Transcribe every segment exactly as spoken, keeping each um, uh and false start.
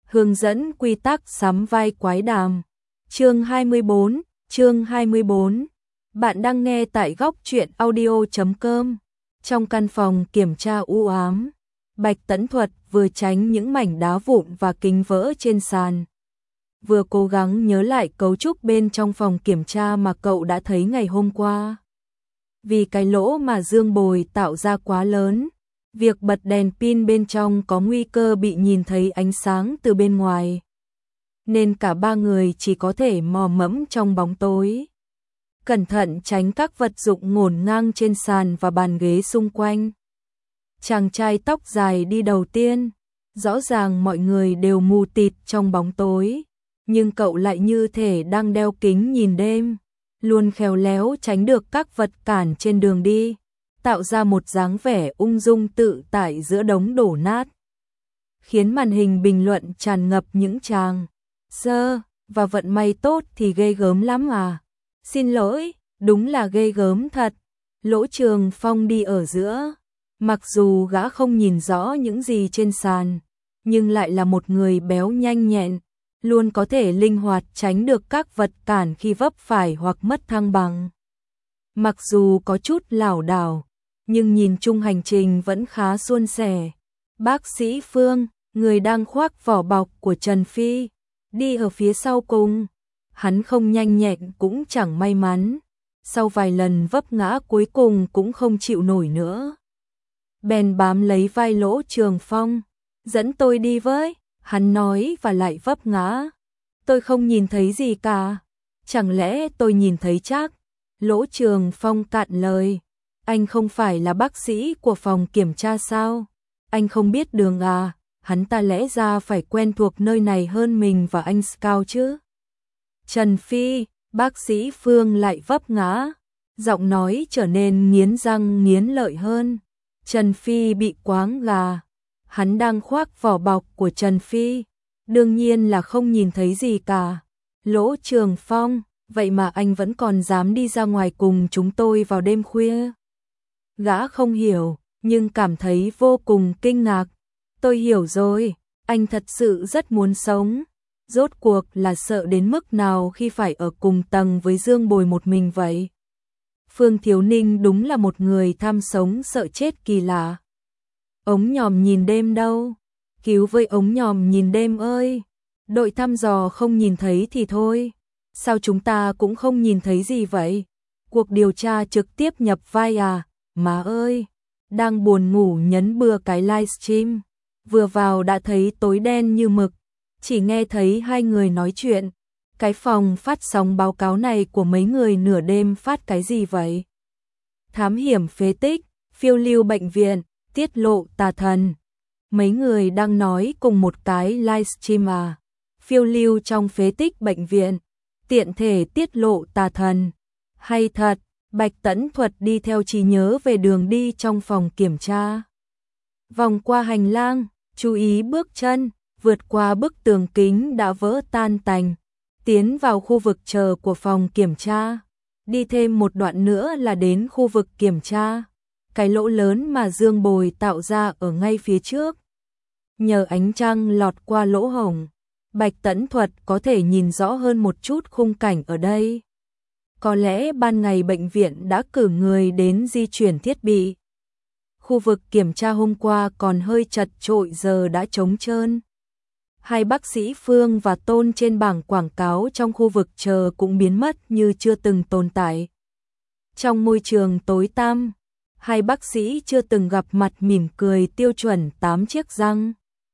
Hướng dẫn quy tắc sắm vai quái đàm. Chương hai mươi bốn, chương hai mươi bốn. Bạn đang nghe tại góc truyện audio chấm com. Trong căn phòng kiểm tra u ám, Bạch Tẫn Thuật vừa tránh những mảnh đá vụn và kính vỡ trên sàn, vừa cố gắng nhớ lại cấu trúc bên trong phòng kiểm tra mà cậu đã thấy ngày hôm qua. Vì cái lỗ mà Dương Bồi tạo ra quá lớn, việc bật đèn pin bên trong có nguy cơ bị nhìn thấy ánh sáng từ bên ngoài, nên cả ba người chỉ có thể mò mẫm trong bóng tối, cẩn thận tránh các vật dụng ngổn ngang trên sàn và bàn ghế xung quanh. Chàng trai tóc dài đi đầu tiên, rõ ràng mọi người đều mù tịt trong bóng tối, nhưng cậu lại như thể đang đeo kính nhìn đêm, luôn khéo léo tránh được các vật cản trên đường đi, tạo ra một dáng vẻ ung dung tự tại giữa đống đổ nát, khiến màn hình bình luận tràn ngập những tràng sơ và vận may tốt thì ghê gớm lắm à. Xin lỗi, đúng là ghê gớm thật. Lỗ Trường Phong đi ở giữa, mặc dù gã không nhìn rõ những gì trên sàn, nhưng lại là một người béo nhanh nhẹn, luôn có thể linh hoạt tránh được các vật cản khi vấp phải hoặc mất thăng bằng. Mặc dù có chút lảo đảo, nhưng nhìn chung hành trình vẫn khá suôn sẻ. Bác sĩ Phương, người đang khoác vỏ bọc của Trần Phi, đi ở phía sau cùng. Hắn không nhanh nhẹn cũng chẳng may mắn, sau vài lần vấp ngã cuối cùng cũng không chịu nổi nữa, bèn bám lấy vai Lỗ Trường Phong. Dẫn tôi đi với, hắn nói và lại vấp ngã. Tôi không nhìn thấy gì cả. Chẳng lẽ tôi nhìn thấy chắc? Lỗ Trường Phong cạn lời. Anh không phải là bác sĩ của phòng kiểm tra sao? Anh không biết đường à? Hắn ta lẽ ra phải quen thuộc nơi này hơn mình và anh Scout chứ. Trần Phi, bác sĩ Phương lại vấp ngã. Giọng nói trở nên nghiến răng nghiến lợi hơn. Trần Phi bị quáng gà. Hắn đang khoác vỏ bọc của Trần Phi, đương nhiên là không nhìn thấy gì cả. Lỗ Trường Phong, vậy mà anh vẫn còn dám đi ra ngoài cùng chúng tôi vào đêm khuya. Gã không hiểu, nhưng cảm thấy vô cùng kinh ngạc. Tôi hiểu rồi, anh thật sự rất muốn sống. Rốt cuộc là sợ đến mức nào khi phải ở cùng tầng với Dương Bồi một mình vậy? Phương Thiếu Ninh đúng là một người tham sống sợ chết kỳ lạ. Ống nhòm nhìn đêm đâu? Cứu với ống nhòm nhìn đêm ơi! Đội thăm dò không nhìn thấy thì thôi. Sao chúng ta cũng không nhìn thấy gì vậy? Cuộc điều tra trực tiếp nhập vai à? Má ơi! Đang buồn ngủ nhấn bừa cái livestream. Vừa vào đã thấy tối đen như mực. Chỉ nghe thấy hai người nói chuyện. Cái phòng phát sóng báo cáo này của mấy người nửa đêm phát cái gì vậy? Thám hiểm phế tích, phiêu lưu bệnh viện, tiết lộ tà thần. Mấy người đang nói cùng một cái livestream à? Phiêu lưu trong phế tích bệnh viện, tiện thể tiết lộ tà thần. Hay thật, Bạch Tẫn Thuật đi theo trí nhớ về đường đi trong phòng kiểm tra. Vòng qua hành lang, chú ý bước chân, vượt qua bức tường kính đã vỡ tan tành, tiến vào khu vực chờ của phòng kiểm tra. Đi thêm một đoạn nữa là đến khu vực kiểm tra. Cái lỗ lớn mà Dương Bồi tạo ra ở ngay phía trước. Nhờ ánh trăng lọt qua lỗ hổng, Bạch Tẫn Thuật có thể nhìn rõ hơn một chút khung cảnh ở đây. Có lẽ ban ngày bệnh viện đã cử người đến di chuyển thiết bị. Khu vực kiểm tra hôm qua còn hơi chật chội giờ đã trống trơn. Hai bác sĩ Phương và Tôn trên bảng quảng cáo trong khu vực chờ cũng biến mất như chưa từng tồn tại. Trong môi trường tối tăm, hai bác sĩ chưa từng gặp mặt mỉm cười tiêu chuẩn tám chiếc răng.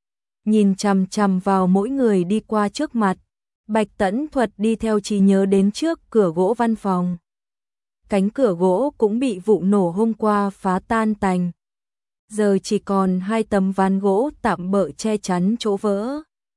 Nhìn chằm chằm vào mỗi người đi qua trước mặt, Bạch Tẫn Thuật đi theo trí nhớ đến trước cửa gỗ văn phòng. Cánh cửa gỗ cũng bị vụ nổ hôm qua phá tan tành. Giờ chỉ còn hai tấm ván gỗ tạm bợ che chắn chỗ vỡ.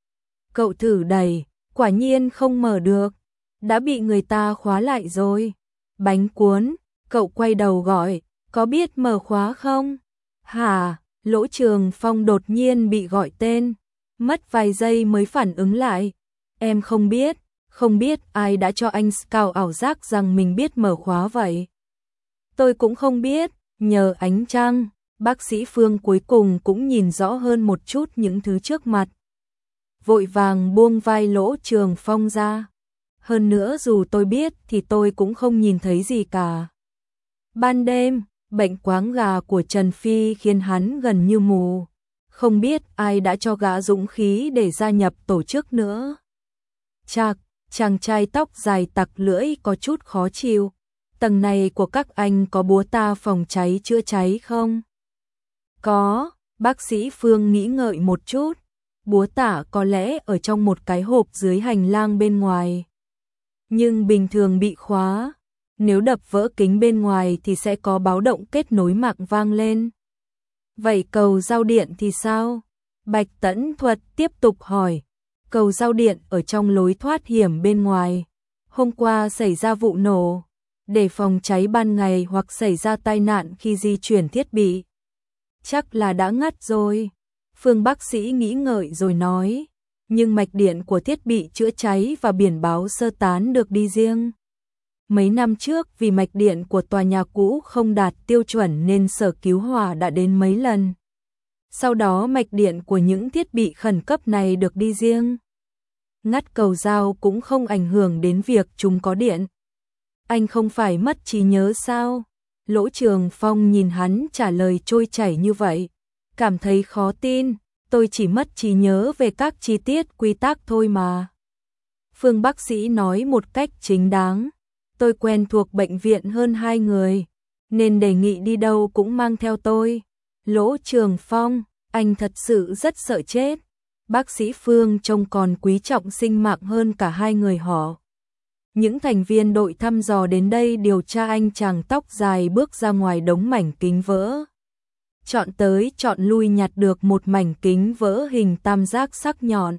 Cậu thử đẩy, quả nhiên không mở được. Đã bị người ta khóa lại rồi. Bánh cuốn, cậu quay đầu gọi. Có biết mở khóa không? Hả? Lỗ Trường Phong đột nhiên bị gọi tên. Mất vài giây mới phản ứng lại. Em không biết, không biết ai đã cho anh Scout ảo giác rằng mình biết mở khóa vậy. Tôi cũng không biết, nhờ ánh trăng, bác sĩ Phương cuối cùng cũng nhìn rõ hơn một chút những thứ trước mặt. vội vàng buông vai Lỗ Trường Phong ra. Hơn nữa dù tôi biết thì tôi cũng không nhìn thấy gì cả. Ban đêm, bệnh quáng gà của Trần Phi khiến hắn gần như mù. Không biết ai đã cho gã dũng khí để gia nhập tổ chức nữa. Chạc, chàng trai tóc dài tặc lưỡi có chút khó chịu. Tầng này của các anh có búa ta phòng cháy chữa cháy không? Có, bác sĩ Phương nghĩ ngợi một chút. Búa tả có lẽ ở trong một cái hộp dưới hành lang bên ngoài. Nhưng bình thường bị khóa. Nếu đập vỡ kính bên ngoài thì sẽ có báo động kết nối mạng vang lên. Vậy cầu giao điện thì sao? Bạch Tẫn Thuật tiếp tục hỏi. Cầu giao điện ở trong lối thoát hiểm bên ngoài. Hôm qua xảy ra vụ nổ. Để phòng cháy ban ngày hoặc xảy ra tai nạn khi di chuyển thiết bị. Chắc là đã ngắt rồi. Phương bác sĩ nghĩ ngợi rồi nói. Nhưng mạch điện của thiết bị chữa cháy và biển báo sơ tán được đi riêng. Mấy năm trước vì mạch điện của tòa nhà cũ không đạt tiêu chuẩn nên sở cứu hỏa đã đến mấy lần. Sau đó mạch điện của những thiết bị khẩn cấp này được đi riêng. Ngắt cầu giao cũng không ảnh hưởng đến việc chúng có điện. Anh không phải mất trí nhớ sao? Lỗ Trường Phong nhìn hắn trả lời trôi chảy như vậy. Cảm thấy khó tin, tôi chỉ mất trí nhớ về các chi tiết quy tắc thôi mà. Phương bác sĩ nói một cách chính đáng. Tôi quen thuộc bệnh viện hơn hai người, nên đề nghị đi đâu cũng mang theo tôi. Lỗ Trường Phong, anh thật sự rất sợ chết. Bác sĩ Phương trông còn quý trọng sinh mạng hơn cả hai người họ. Những thành viên đội thăm dò đến đây điều tra anh chàng tóc dài bước ra ngoài đống mảnh kính vỡ. Chọn tới chọn lui nhặt được một mảnh kính vỡ hình tam giác sắc nhọn.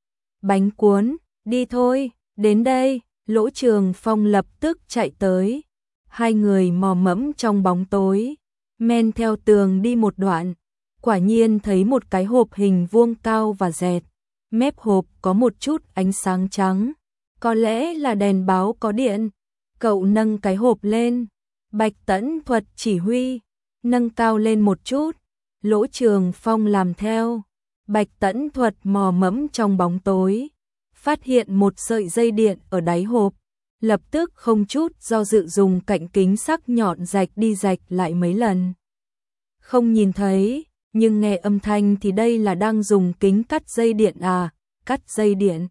Bánh cuốn, đi thôi, đến đây. Lỗ Trường Phong lập tức chạy tới. Hai người mò mẫm trong bóng tối, men theo tường đi một đoạn. Quả nhiên thấy một cái hộp hình vuông cao và dẹt. Mép hộp có một chút ánh sáng trắng. Có lẽ là đèn báo có điện. Cậu nâng cái hộp lên. Bạch Tẫn Thuật chỉ huy. Nâng cao lên một chút. Lỗ Trường Phong làm theo. Bạch Tẫn Thuật mò mẫm trong bóng tối. Phát hiện một sợi dây điện ở đáy hộp. Lập tức không chút do dự dùng cạnh kính sắc nhọn rạch đi rạch lại mấy lần. Không nhìn thấy, nhưng nghe âm thanh thì đây là đang dùng kính cắt dây điện à, cắt dây điện.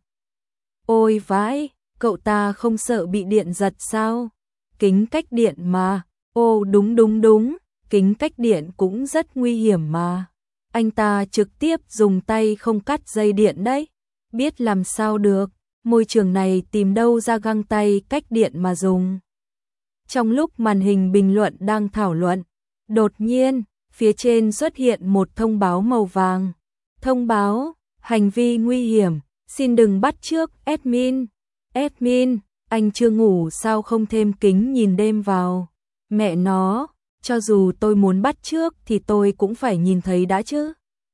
Ôi vãi, cậu ta không sợ bị điện giật sao? Kính cách điện mà, ô đúng đúng đúng, kính cách điện cũng rất nguy hiểm mà. Anh ta trực tiếp dùng tay không cắt dây điện đấy. Biết làm sao được, môi trường này tìm đâu ra găng tay cách điện mà dùng. Trong lúc màn hình bình luận đang thảo luận, đột nhiên, phía trên xuất hiện một thông báo màu vàng. Thông báo, hành vi nguy hiểm, xin đừng bắt chước admin. Admin, anh chưa ngủ sao không thêm kính nhìn đêm vào. Mẹ nó, cho dù tôi muốn bắt chước thì tôi cũng phải nhìn thấy đã chứ.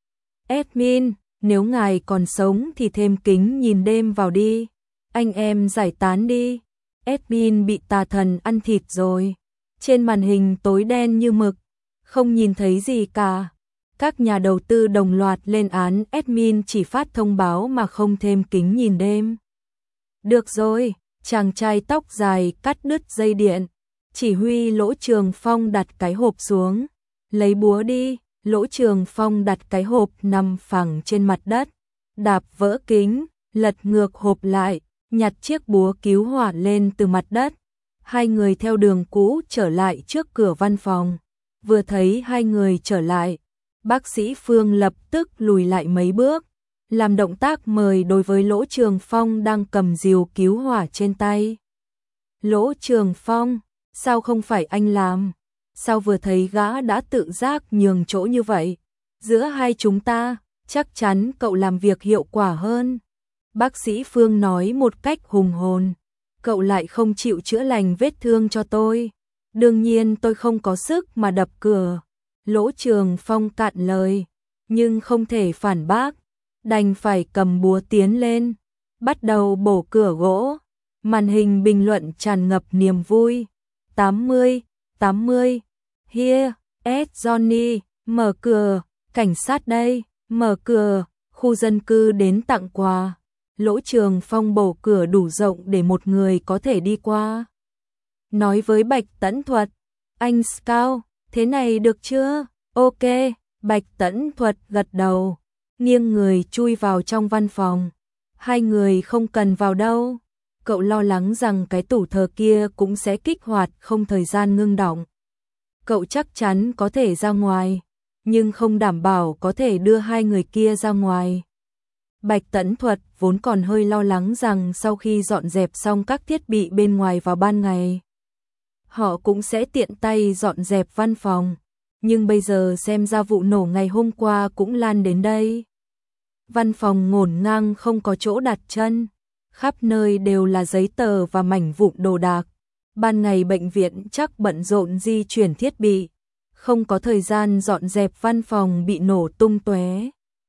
Admin, nếu ngài còn sống thì thêm kính nhìn đêm vào đi. Anh em giải tán đi. Admin bị tà thần ăn thịt rồi. Trên màn hình tối đen như mực, không nhìn thấy gì cả. Các nhà đầu tư đồng loạt lên án admin chỉ phát thông báo mà không thêm kính nhìn đêm. Được rồi, chàng trai tóc dài cắt đứt dây điện. Chỉ huy Lỗ Trường Phong đặt cái hộp xuống. Lấy búa đi. Lỗ Trường Phong đặt cái hộp nằm phẳng trên mặt đất. Đạp vỡ kính, lật ngược hộp lại, nhặt chiếc búa cứu hỏa lên từ mặt đất. Hai người theo đường cũ trở lại trước cửa văn phòng. Vừa thấy hai người trở lại, bác sĩ Phương lập tức lùi lại mấy bước, làm động tác mời đối với Lỗ Trường Phong đang cầm rìu cứu hỏa trên tay. Lỗ Trường Phong, sao không phải anh làm? Sao vừa thấy gã đã tự giác nhường chỗ như vậy? Giữa hai chúng ta, chắc chắn cậu làm việc hiệu quả hơn. Bác sĩ Phương nói một cách hùng hồn. Cậu lại không chịu chữa lành vết thương cho tôi. Đương nhiên tôi không có sức mà đập cửa. Lỗ Trường Phong cạn lời, nhưng không thể phản bác. Đành phải cầm búa tiến lên, bắt đầu bổ cửa gỗ. Màn hình bình luận tràn ngập niềm vui. tám mươi, tám mươi. Here, Ed Johnny, mở cửa, cảnh sát đây, mở cửa, khu dân cư đến tặng quà. Lỗ Trường Phong bổ cửa đủ rộng để một người có thể đi qua. Nói với Bạch Tẫn Thuật, anh Scout, thế này được chưa? Ok, Bạch Tẫn Thuật gật đầu, nghiêng người chui vào trong văn phòng. Hai người không cần vào đâu. Cậu lo lắng rằng cái tủ thờ kia cũng sẽ kích hoạt không thời gian ngưng đọng. Cậu chắc chắn có thể ra ngoài, nhưng không đảm bảo có thể đưa hai người kia ra ngoài. Bạch Tẫn Thuật vốn còn hơi lo lắng rằng sau khi dọn dẹp xong các thiết bị bên ngoài vào ban ngày, họ cũng sẽ tiện tay dọn dẹp văn phòng. Nhưng bây giờ xem ra vụ nổ ngày hôm qua cũng lan đến đây. Văn phòng ngổn ngang không có chỗ đặt chân, khắp nơi đều là giấy tờ và mảnh vụn đồ đạc. Ban ngày bệnh viện chắc bận rộn di chuyển thiết bị, không có thời gian dọn dẹp văn phòng bị nổ tung tóe,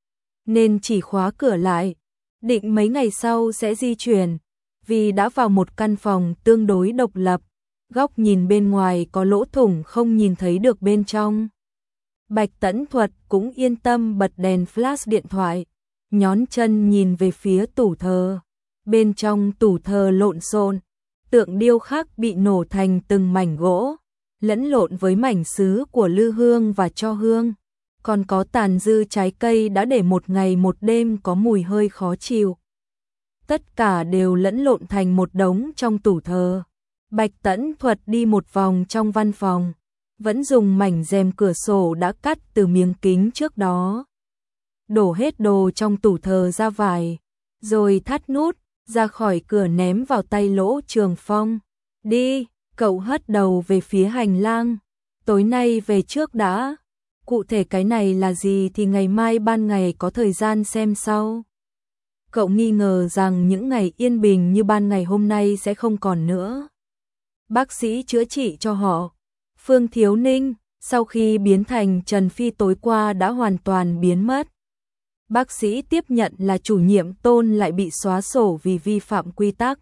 nên chỉ khóa cửa lại, định mấy ngày sau sẽ di chuyển. Vì đã vào một căn phòng tương đối độc lập, góc nhìn bên ngoài có lỗ thủng không nhìn thấy được bên trong. Bạch Tẫn Thuật cũng yên tâm bật đèn flash điện thoại, nhón chân nhìn về phía tủ thờ. Bên trong tủ thờ lộn xộn, tượng điêu khắc bị nổ thành từng mảnh gỗ, lẫn lộn với mảnh sứ của lư hương và tro hương. Còn có tàn dư trái cây đã để một ngày một đêm có mùi hơi khó chịu. Tất cả đều lẫn lộn thành một đống trong tủ thờ. Bạch Tẫn Thuật đi một vòng trong văn phòng, vẫn dùng mảnh rèm cửa sổ đã cắt từ miếng kính trước đó. Đổ hết đồ trong tủ thờ ra vải, rồi thắt nút, ra khỏi cửa ném vào tay Lỗ Trường Phong. Đi, cậu hất đầu về phía hành lang. Tối nay về trước đã. Cụ thể cái này là gì thì ngày mai ban ngày có thời gian xem sau. Cậu nghi ngờ rằng những ngày yên bình như ban ngày hôm nay sẽ không còn nữa. Bác sĩ chữa trị cho họ. Phương Thiếu Ninh, sau khi biến thành Trần Phi tối qua đã hoàn toàn biến mất. Bác sĩ tiếp nhận là chủ nhiệm Tôn lại bị xóa sổ vì vi phạm quy tắc.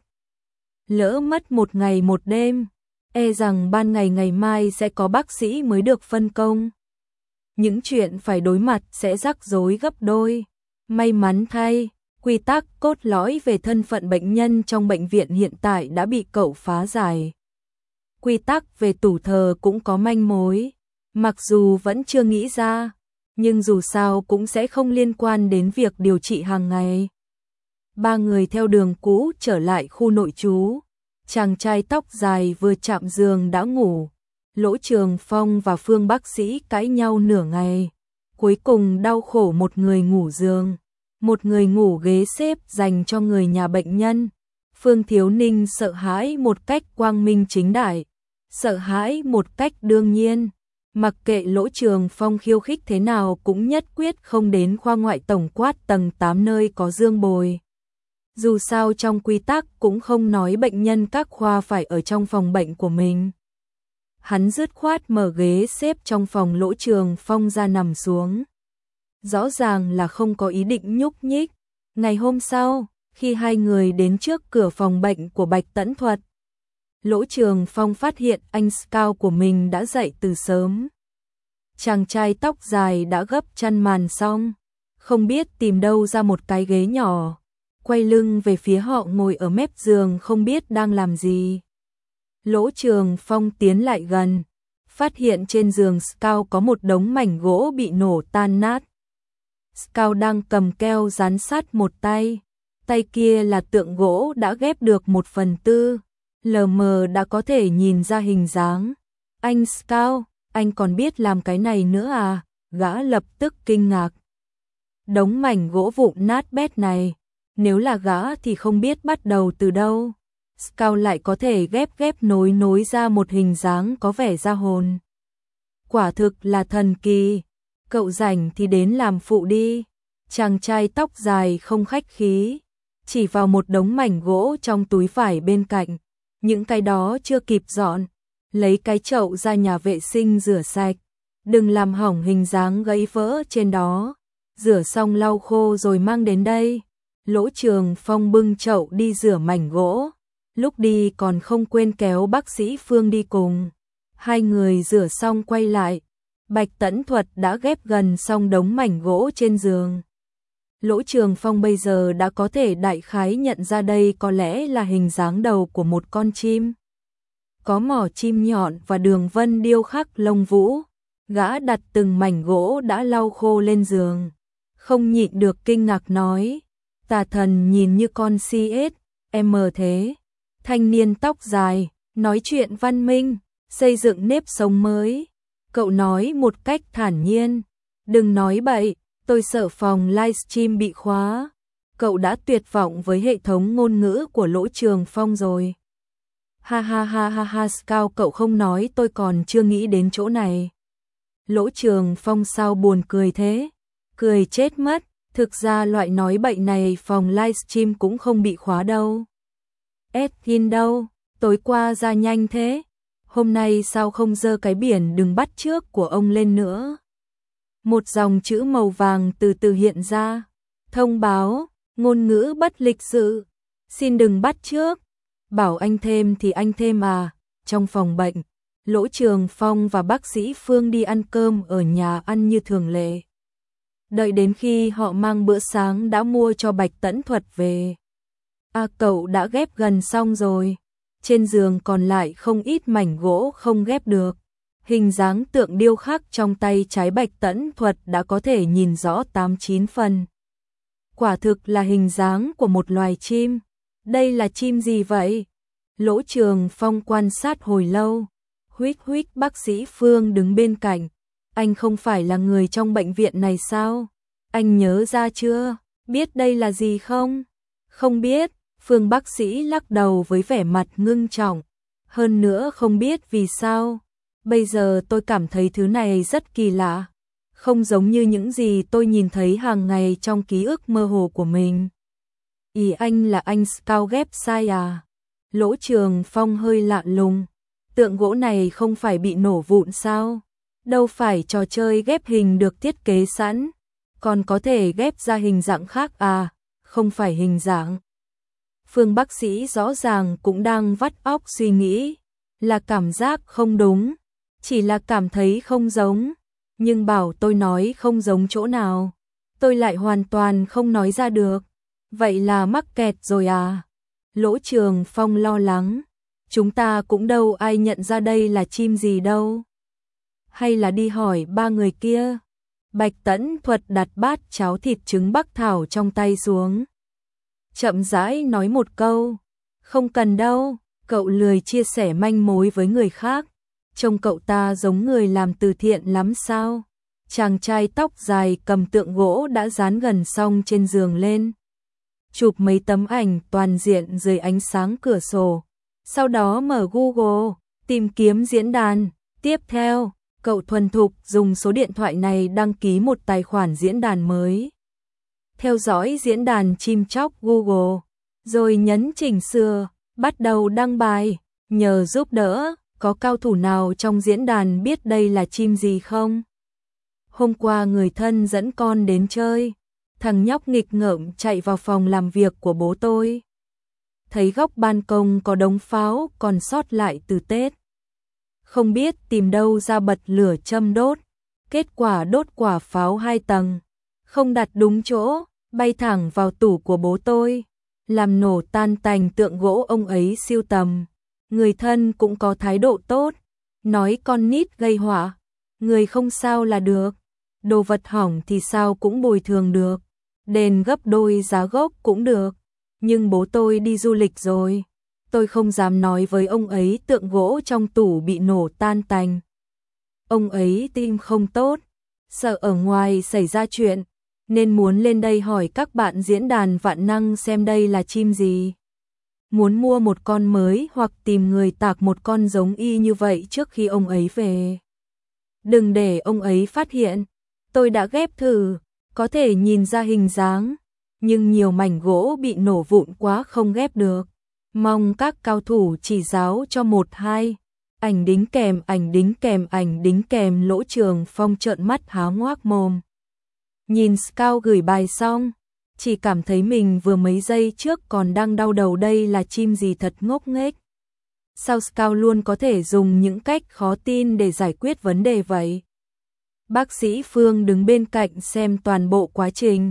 Lỡ mất một ngày một đêm, e rằng ban ngày ngày mai sẽ có bác sĩ mới được phân công. Những chuyện phải đối mặt sẽ rắc rối gấp đôi. May mắn thay, quy tắc cốt lõi về thân phận bệnh nhân trong bệnh viện hiện tại đã bị cậu phá giải. Quy tắc về tủ thờ cũng có manh mối, mặc dù vẫn chưa nghĩ ra, nhưng dù sao cũng sẽ không liên quan đến việc điều trị hàng ngày. Ba người theo đường cũ trở lại khu nội trú. Chàng trai tóc dài vừa chạm giường đã ngủ. Lỗ Trường Phong và Phương bác sĩ cãi nhau nửa ngày. Cuối cùng đau khổ một người ngủ giường, một người ngủ ghế xếp dành cho người nhà bệnh nhân. Phương Thiếu Ninh sợ hãi một cách quang minh chính đại, sợ hãi một cách đương nhiên. Mặc kệ Lỗ Trường Phong khiêu khích thế nào cũng nhất quyết không đến khoa ngoại tổng quát tầng tám nơi có Dương Bồi. Dù sao trong quy tắc cũng không nói bệnh nhân các khoa phải ở trong phòng bệnh của mình. Hắn dứt khoát mở ghế xếp trong phòng Lỗ Trường Phong ra nằm xuống. Rõ ràng là không có ý định nhúc nhích. Ngày hôm sau, khi hai người đến trước cửa phòng bệnh của Bạch Tẫn Thuật, Lỗ Trường Phong phát hiện anh Scout của mình đã dậy từ sớm. Chàng trai tóc dài đã gấp chăn màn xong, không biết tìm đâu ra một cái ghế nhỏ, quay lưng về phía họ ngồi ở mép giường không biết đang làm gì. Lỗ Trường Phong tiến lại gần, phát hiện trên giường Scout có một đống mảnh gỗ bị nổ tan nát. Scout đang cầm keo dán sát một tay, tay kia là tượng gỗ đã ghép được một phần tư, lờ mờ đã có thể nhìn ra hình dáng. Anh Scout, anh còn biết làm cái này nữa à? Gã lập tức kinh ngạc. Đống mảnh gỗ vụn nát bét này, nếu là gã thì không biết bắt đầu từ đâu. Scout lại có thể ghép ghép nối nối ra một hình dáng có vẻ ra hồn. Quả thực là thần kỳ. Cậu rảnh thì đến làm phụ đi. Chàng trai tóc dài không khách khí, chỉ vào một đống mảnh gỗ trong túi vải bên cạnh. Những cái đó chưa kịp dọn, lấy cái chậu ra nhà vệ sinh rửa sạch. Đừng làm hỏng hình dáng gãy vỡ trên đó. Rửa xong lau khô rồi mang đến đây. Lỗ Trường Phong bưng chậu đi rửa mảnh gỗ. Lúc đi còn không quên kéo bác sĩ Phương đi cùng. Hai người rửa xong quay lại. Bạch Tẫn Thuật đã ghép gần xong đống mảnh gỗ trên giường. Lỗ Trường Phong bây giờ đã có thể đại khái nhận ra đây có lẽ là hình dáng đầu của một con chim. Có mỏ chim nhọn và đường vân điêu khắc lông vũ. Gã đặt từng mảnh gỗ đã lau khô lên giường. Không nhịn được kinh ngạc nói. Tà thần nhìn như con xê ét em thế. Thanh niên tóc dài, nói chuyện văn minh, xây dựng nếp sống mới. Cậu nói một cách thản nhiên. Đừng nói bậy, tôi sợ phòng livestream bị khóa. Cậu đã tuyệt vọng với hệ thống ngôn ngữ của Lỗ Trường Phong rồi. Ha ha ha ha ha, Scout, cậu không nói tôi còn chưa nghĩ đến chỗ này. Lỗ Trường Phong sao buồn cười thế? Cười chết mất, thực ra loại nói bậy này phòng livestream cũng không bị khóa đâu. Edin đâu, tối qua ra nhanh thế. Hôm nay sao không giơ cái biển đừng bắt chước của ông lên nữa. Một dòng chữ màu vàng từ từ hiện ra. Thông báo, ngôn ngữ bất lịch sự. Xin đừng bắt chước. Bảo anh thêm thì anh thêm à. Trong phòng bệnh, Lỗ Trường Phong và bác sĩ Phương đi ăn cơm ở nhà ăn như thường lệ. Đợi đến khi họ mang bữa sáng đã mua cho Bạch Tẫn Thuật về. À, cậu đã ghép gần xong rồi. Trên giường còn lại không ít mảnh gỗ không ghép được. Hình dáng tượng điêu khắc trong tay trái Bạch Tẫn Thuật đã có thể nhìn rõ tám chín phần. Quả thực là hình dáng của một loài chim. Đây là chim gì vậy? Lỗ Trường Phong quan sát hồi lâu. Huých huých, bác sĩ Phương đứng bên cạnh. Anh không phải là người trong bệnh viện này sao? Anh nhớ ra chưa? Biết đây là gì không? Không biết. Phương bác sĩ lắc đầu với vẻ mặt ngưng trọng. Hơn nữa không biết vì sao. Bây giờ tôi cảm thấy thứ này rất kỳ lạ. Không giống như những gì tôi nhìn thấy hàng ngày trong ký ức mơ hồ của mình. Ý anh là anh Scout ghép sai à? Lỗ Trường Phong hơi lạ lùng. Tượng gỗ này không phải bị nổ vụn sao? Đâu phải trò chơi ghép hình được thiết kế sẵn. Còn có thể ghép ra hình dạng khác à? Không phải hình dạng. Phương bác sĩ rõ ràng cũng đang vắt óc suy nghĩ. Là cảm giác không đúng. Chỉ là cảm thấy không giống. Nhưng bảo tôi nói không giống chỗ nào. Tôi lại hoàn toàn không nói ra được. Vậy là mắc kẹt rồi à? Lỗ Trường Phong lo lắng. Chúng ta cũng đâu ai nhận ra đây là chim gì đâu. Hay là đi hỏi ba người kia. Bạch Tẫn Thuật đặt bát cháo thịt trứng bắc thảo trong tay xuống. Chậm rãi nói một câu. Không cần đâu, cậu lười chia sẻ manh mối với người khác. Trông cậu ta giống người làm từ thiện lắm sao? Chàng trai tóc dài cầm tượng gỗ đã dán gần xong trên giường lên. Chụp mấy tấm ảnh toàn diện dưới ánh sáng cửa sổ. Sau đó mở Google, tìm kiếm diễn đàn. Tiếp theo, cậu thuần thục dùng số điện thoại này đăng ký một tài khoản diễn đàn mới. Theo dõi diễn đàn chim chóc Google, rồi nhấn chỉnh sửa, bắt đầu đăng bài, nhờ giúp đỡ. Có cao thủ nào trong diễn đàn biết đây là chim gì không? Hôm qua người thân dẫn con đến chơi, thằng nhóc nghịch ngợm chạy vào phòng làm việc của bố tôi. Thấy góc ban công có đống pháo còn sót lại từ Tết. Không biết tìm đâu ra bật lửa châm đốt, kết quả đốt quả pháo hai tầng, không đặt đúng chỗ, bay thẳng vào tủ của bố tôi, làm nổ tan tành tượng gỗ ông ấy siêu tầm. Người thân cũng có thái độ tốt, nói con nít gây họa, người không sao là được, đồ vật hỏng thì sao cũng bồi thường được, đền gấp đôi giá gốc cũng được, nhưng bố tôi đi du lịch rồi, tôi không dám nói với ông ấy tượng gỗ trong tủ bị nổ tan tành. Ông ấy tim không tốt, sợ ở ngoài xảy ra chuyện, nên muốn lên đây hỏi các bạn diễn đàn vạn năng xem đây là chim gì. Muốn mua một con mới hoặc tìm người tạc một con giống y như vậy trước khi ông ấy về. Đừng để ông ấy phát hiện. Tôi đã ghép thử, có thể nhìn ra hình dáng, nhưng nhiều mảnh gỗ bị nổ vụn quá không ghép được. Mong các cao thủ chỉ giáo cho một hai. Ảnh đính kèm, ảnh đính kèm, ảnh đính kèm. Lỗ Trường Phong trợn mắt há ngoác mồm. Nhìn Scout gửi bài xong, chỉ cảm thấy mình vừa mấy giây trước còn đang đau đầu đây là chim gì thật ngốc nghếch. Sao Scout luôn có thể dùng những cách khó tin để giải quyết vấn đề vậy? Bác sĩ Phương đứng bên cạnh xem toàn bộ quá trình.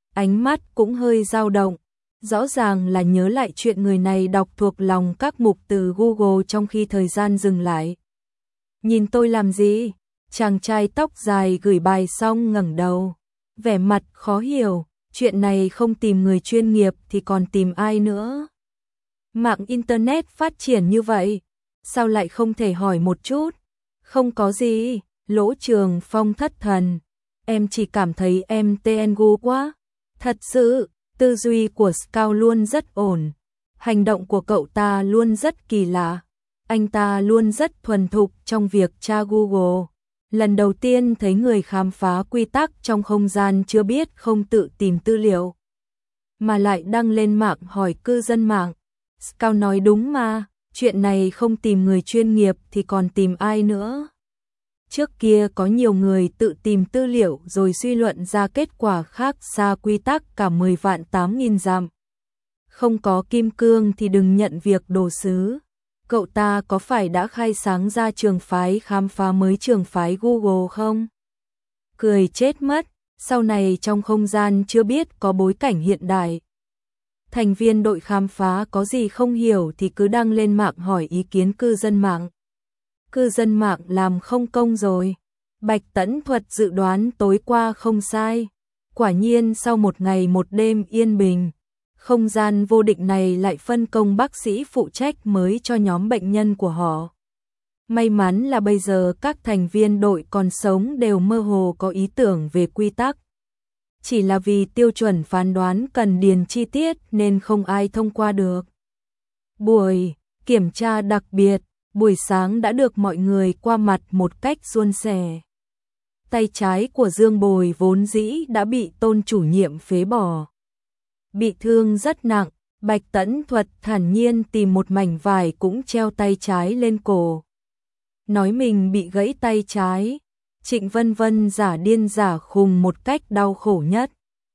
ánh mắt cũng hơi dao động. Rõ ràng là nhớ lại chuyện người này đọc thuộc lòng các mục từ Google trong khi thời gian dừng lại. Nhìn tôi làm gì? Chàng trai tóc dài gửi bài xong ngẩng đầu, vẻ mặt khó hiểu, chuyện này không tìm người chuyên nghiệp thì còn tìm ai nữa? Mạng Internet phát triển như vậy, sao lại không thể hỏi một chút? Không có gì, Lỗ Trường Phong thất thần, em chỉ cảm thấy em tê en gu quá. Thật sự, tư duy của Scout luôn rất ổn, hành động của cậu ta luôn rất kỳ lạ. Anh ta luôn rất thuần thục trong việc tra Google. Lần đầu tiên thấy người khám phá quy tắc trong không gian chưa biết không tự tìm tư liệu, mà lại đăng lên mạng hỏi cư dân mạng. Scout nói đúng mà, chuyện này không tìm người chuyên nghiệp thì còn tìm ai nữa. Trước kia có nhiều người tự tìm tư liệu rồi suy luận ra kết quả khác xa quy tắc cả mười vạn tám nghìn dặm. Không có kim cương thì đừng nhận việc đồ sứ. Cậu ta có phải đã khai sáng ra trường phái khám phá mới trường phái Google không? Cười chết mất, sau này trong không gian chưa biết có bối cảnh hiện đại. Thành viên đội khám phá có gì không hiểu thì cứ đăng lên mạng hỏi ý kiến cư dân mạng. Cư dân mạng làm không công rồi. Bạch Tẫn Thuật dự đoán tối qua không sai. Quả nhiên sau một ngày một đêm yên bình, không gian vô định này lại phân công bác sĩ phụ trách mới cho nhóm bệnh nhân của họ. May mắn là bây giờ các thành viên đội còn sống đều mơ hồ có ý tưởng về quy tắc. Chỉ là vì tiêu chuẩn phán đoán cần điền chi tiết nên không ai thông qua được. Buổi kiểm tra đặc biệt, buổi sáng đã được mọi người qua mặt một cách suôn sẻ. Tay trái của Dương Bồi vốn dĩ đã bị Tôn chủ nhiệm phế bỏ. Bị thương rất nặng, Bạch Tẫn Thuật thản nhiên tìm một mảnh vải cũng treo tay trái lên cổ. Nói mình bị gãy tay trái. Trịnh Vân Vân giả điên giả khùng một cách đau khổ nhất.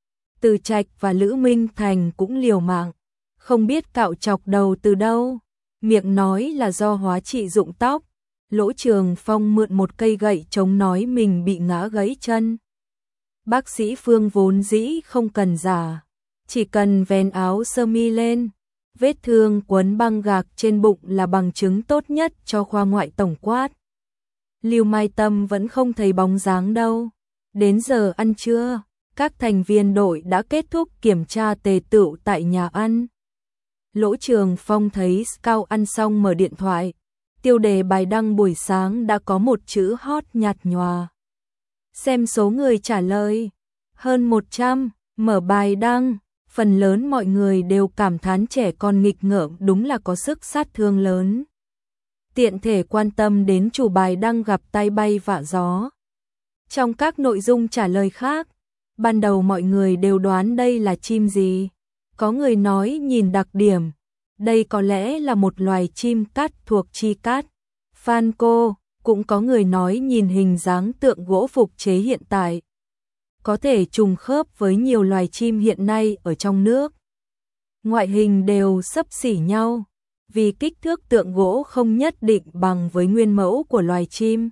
Từ Trạch và Lữ Minh Thành cũng liều mạng, không biết cạo chọc đầu từ đâu, miệng nói là do hóa trị dụng tóc. Lỗ Trường Phong mượn một cây gậy chống nói mình bị ngã gãy chân. Bác sĩ Phương vốn dĩ không cần giả, chỉ cần vén áo sơ mi lên. Vết thương quấn băng gạc trên bụng là bằng chứng tốt nhất cho khoa ngoại tổng quát. Lưu Mai Tâm vẫn không thấy bóng dáng đâu. Đến giờ ăn trưa, các thành viên đội đã kết thúc kiểm tra tề tựu tại nhà ăn. Lỗ Trường Phong thấy Scout ăn xong mở điện thoại. Tiêu đề bài đăng buổi sáng đã có một chữ hot nhạt nhòa. Xem số người trả lời, hơn một trăm, mở bài đăng. Phần lớn mọi người đều cảm thán trẻ con nghịch ngợm đúng là có sức sát thương lớn. Tiện thể quan tâm đến chủ bài đăng gặp tay bay vạ gió. Trong các nội dung trả lời khác, ban đầu mọi người đều đoán đây là chim gì. Có người nói nhìn đặc điểm, đây có lẽ là một loài chim cát thuộc chi cát. Phan cô, cũng có người nói nhìn hình dáng tượng gỗ phục chế hiện tại, có thể trùng khớp với nhiều loài chim hiện nay ở trong nước. Ngoại hình đều xấp xỉ nhau, vì kích thước tượng gỗ không nhất định bằng với nguyên mẫu của loài chim,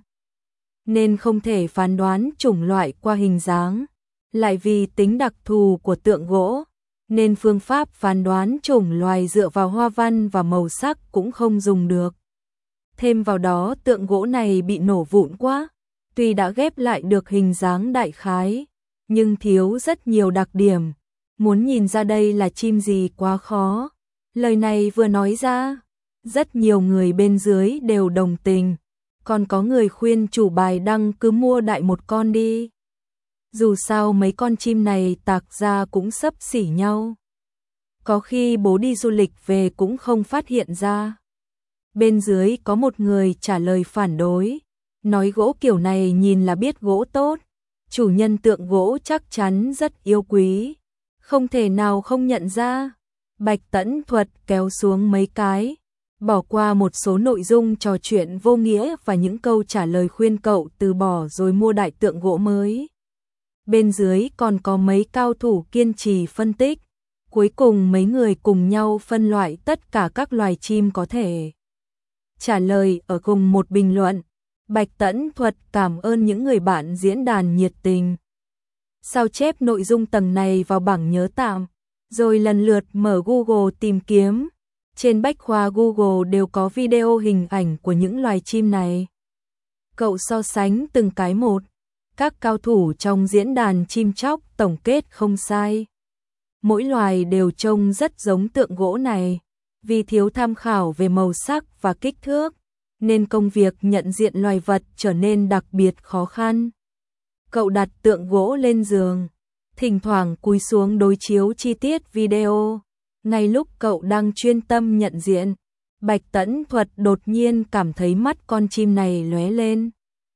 nên không thể phán đoán chủng loại qua hình dáng. Lại vì tính đặc thù của tượng gỗ, nên phương pháp phán đoán chủng loài dựa vào hoa văn và màu sắc cũng không dùng được. Thêm vào đó tượng gỗ này bị nổ vụn quá, tuy đã ghép lại được hình dáng đại khái, nhưng thiếu rất nhiều đặc điểm. Muốn nhìn ra đây là chim gì quá khó. Lời này vừa nói ra, rất nhiều người bên dưới đều đồng tình, còn có người khuyên chủ bài đăng cứ mua đại một con đi. Dù sao mấy con chim này tạc ra cũng xấp xỉ nhau. Có khi bố đi du lịch về cũng không phát hiện ra. Bên dưới có một người trả lời phản đối, nói gỗ kiểu này nhìn là biết gỗ tốt. Chủ nhân tượng gỗ chắc chắn rất yêu quý, không thể nào không nhận ra. Bạch Tẫn Thuật kéo xuống mấy cái, bỏ qua một số nội dung trò chuyện vô nghĩa và những câu trả lời khuyên cậu từ bỏ rồi mua đại tượng gỗ mới. Bên dưới còn có mấy cao thủ kiên trì phân tích. Cuối cùng mấy người cùng nhau phân loại tất cả các loài chim có thể trả lời ở cùng một bình luận. Bạch Tẫn Thuật cảm ơn những người bạn diễn đàn nhiệt tình. sao chép nội dung tầng này vào bảng nhớ tạm, rồi lần lượt mở Google tìm kiếm. Trên bách khoa Google đều có video hình ảnh của những loài chim này. Cậu so sánh từng cái một, các cao thủ trong diễn đàn chim chóc tổng kết không sai. Mỗi loài đều trông rất giống tượng gỗ này, vì thiếu tham khảo về màu sắc và kích thước, nên công việc nhận diện loài vật trở nên đặc biệt khó khăn. Cậu đặt tượng gỗ lên giường, thỉnh thoảng cúi xuống đối chiếu chi tiết video. Ngay lúc cậu đang chuyên tâm nhận diện, Bạch Tẫn Thuật đột nhiên cảm thấy mắt con chim này lóe lên.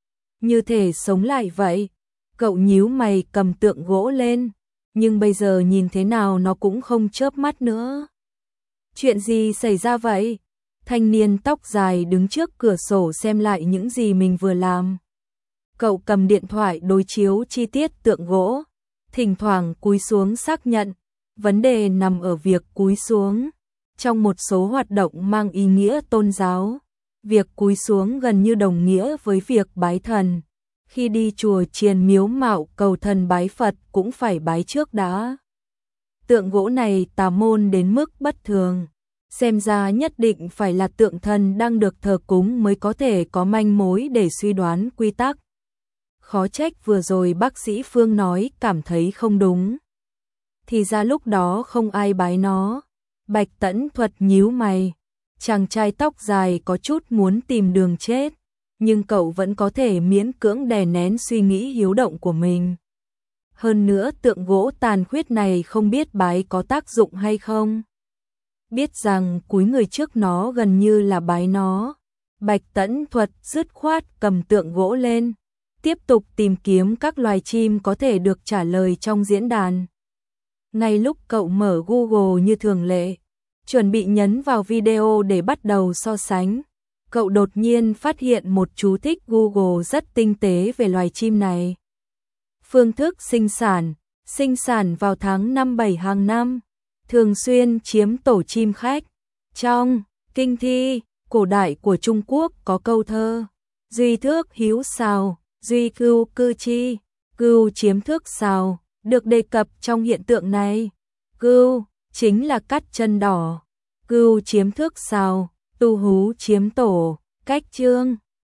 Như thể sống lại vậy. Cậu nhíu mày cầm tượng gỗ lên, nhưng bây giờ nhìn thế nào nó cũng không chớp mắt nữa. Chuyện gì xảy ra vậy? Thanh niên tóc dài đứng trước cửa sổ xem lại những gì mình vừa làm. Cậu cầm điện thoại đối chiếu chi tiết tượng gỗ, thỉnh thoảng cúi xuống xác nhận. Vấn đề nằm ở việc cúi xuống. Trong một số hoạt động mang ý nghĩa tôn giáo, việc cúi xuống gần như đồng nghĩa với việc bái thần. Khi đi chùa chiền miếu mạo cầu thần bái Phật cũng phải bái trước đã. Tượng gỗ này tà môn đến mức bất thường. Xem ra nhất định phải là tượng thần đang được thờ cúng mới có thể có manh mối để suy đoán quy tắc. Khó trách vừa rồi bác sĩ Phương nói cảm thấy không đúng. Thì ra lúc đó không ai bái nó. Bạch Tẫn Thuật nhíu mày. Chàng trai tóc dài có chút muốn tìm đường chết, nhưng cậu vẫn có thể miễn cưỡng đè nén suy nghĩ hiếu động của mình. Hơn nữa tượng gỗ tàn khuyết này không biết bái có tác dụng hay không. Biết rằng cúi người trước nó gần như là bái nó. Bạch Tẫn Thuật dứt khoát cầm tượng gỗ lên, tiếp tục tìm kiếm các loài chim có thể được trả lời trong diễn đàn. Ngay lúc cậu mở Google như thường lệ, chuẩn bị nhấn vào video để bắt đầu so sánh, cậu đột nhiên phát hiện một chú thích Google rất tinh tế về loài chim này. Phương thức sinh sản, sinh sản vào tháng năm bảy hàng năm, thường xuyên chiếm tổ chim khách. Trong kinh thi cổ đại của Trung Quốc có câu thơ: duy thước hữu sào, duy cưu cư chi, cưu chiếm thước sào, được đề cập trong hiện tượng này. Cưu chính là cắt chân đỏ, cưu chiếm thước sào, tu hú chiếm tổ. Cách chương